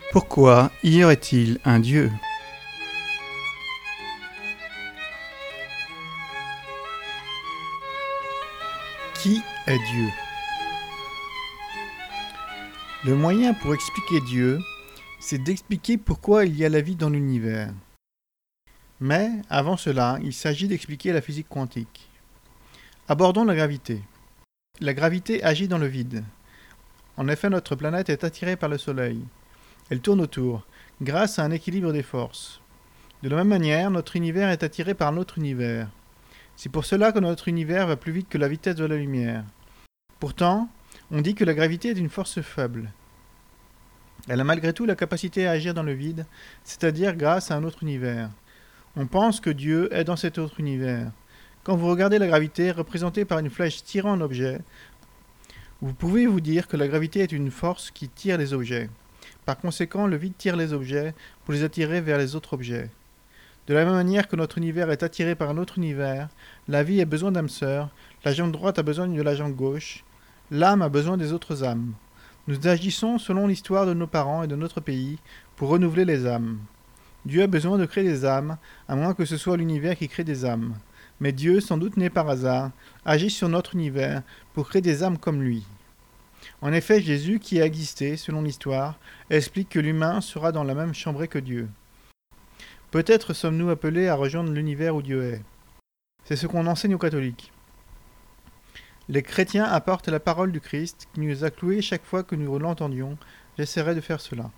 Pourquoi y aurait-il un Dieu ? Qui est Dieu ? Le moyen pour expliquer Dieu, c'est d'expliquer pourquoi il y a la vie dans l'univers. Mais, avant cela, il s'agit d'expliquer la physique quantique. Abordons la gravité. La gravité agit dans le vide. En effet, notre planète est attirée par le Soleil. Elle tourne autour, grâce à un équilibre des forces. De la même manière, notre univers est attiré par notre univers. C'est pour cela que notre univers va plus vite que la vitesse de la lumière. Pourtant, on dit que la gravité est une force faible. Elle a malgré tout la capacité à agir dans le vide, c'est-à-dire grâce à un autre univers. On pense que Dieu est dans cet autre univers. Quand vous regardez la gravité représentée par une flèche tirant un objet, vous pouvez vous dire que la gravité est une force qui tire les objets. Par conséquent, le vide tire les objets pour les attirer vers les autres objets. De la même manière que notre univers est attiré par un autre univers, la vie a besoin d'âmes sœurs, la jambe droite a besoin de la jambe gauche, l'âme a besoin des autres âmes. Nous agissons selon l'histoire de nos parents et de notre pays pour renouveler les âmes. Dieu a besoin de créer des âmes, à moins que ce soit l'univers qui crée des âmes. Mais Dieu, sans doute né par hasard, agit sur notre univers pour créer des âmes comme lui. En effet, Jésus, qui a existé, selon l'histoire, explique que l'humain sera dans la même chambrée que Dieu. Peut-être sommes-nous appelés à rejoindre l'univers où Dieu est. C'est ce qu'on enseigne aux catholiques. Les chrétiens apportent la parole du Christ qui nous a cloués chaque fois que nous l'entendions. J'essaierai de faire cela.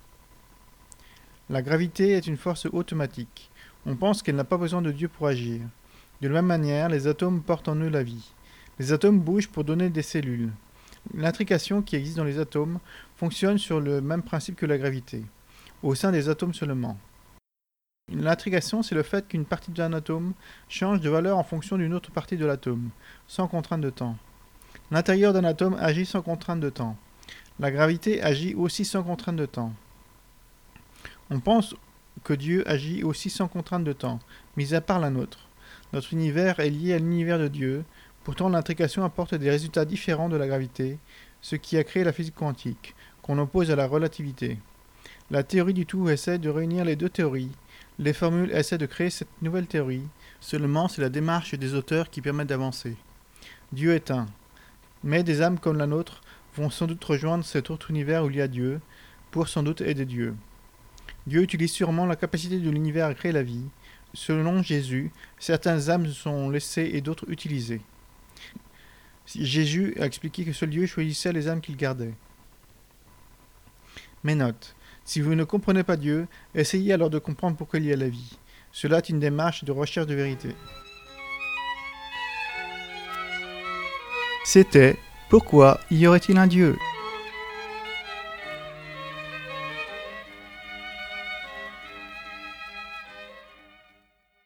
La gravité est une force automatique. On pense qu'elle n'a pas besoin de Dieu pour agir. De la même manière, les atomes portent en eux la vie. Les atomes bougent pour donner des cellules. L'intrication qui existe dans les atomes fonctionne sur le même principe que la gravité, au sein des atomes seulement. L'intrication, c'est le fait qu'une partie d'un atome change de valeur en fonction d'une autre partie de l'atome, sans contrainte de temps. L'intérieur d'un atome agit sans contrainte de temps. La gravité agit aussi sans contrainte de temps. On pense que Dieu agit aussi sans contrainte de temps, mis à part la nôtre. Notre univers est lié à l'univers de Dieu, pourtant l'intrication apporte des résultats différents de la gravité, ce qui a créé la physique quantique, qu'on oppose à la relativité. La théorie du tout essaie de réunir les deux théories. Les formules essaient de créer cette nouvelle théorie, seulement c'est la démarche des auteurs qui permet d'avancer. Dieu est un. Mais des âmes comme la nôtre vont sans doute rejoindre cet autre univers où il y a Dieu, pour sans doute aider Dieu. Dieu utilise sûrement la capacité de l'univers à créer la vie. Selon Jésus, certaines âmes sont laissées et d'autres utilisées. Jésus a expliqué que seul Dieu choisissait les âmes qu'il gardait. Mais note, si vous ne comprenez pas Dieu, essayez alors de comprendre pourquoi il y a la vie. Cela est une démarche de recherche de vérité. C'était « Pourquoi y aurait-il un Dieu ?»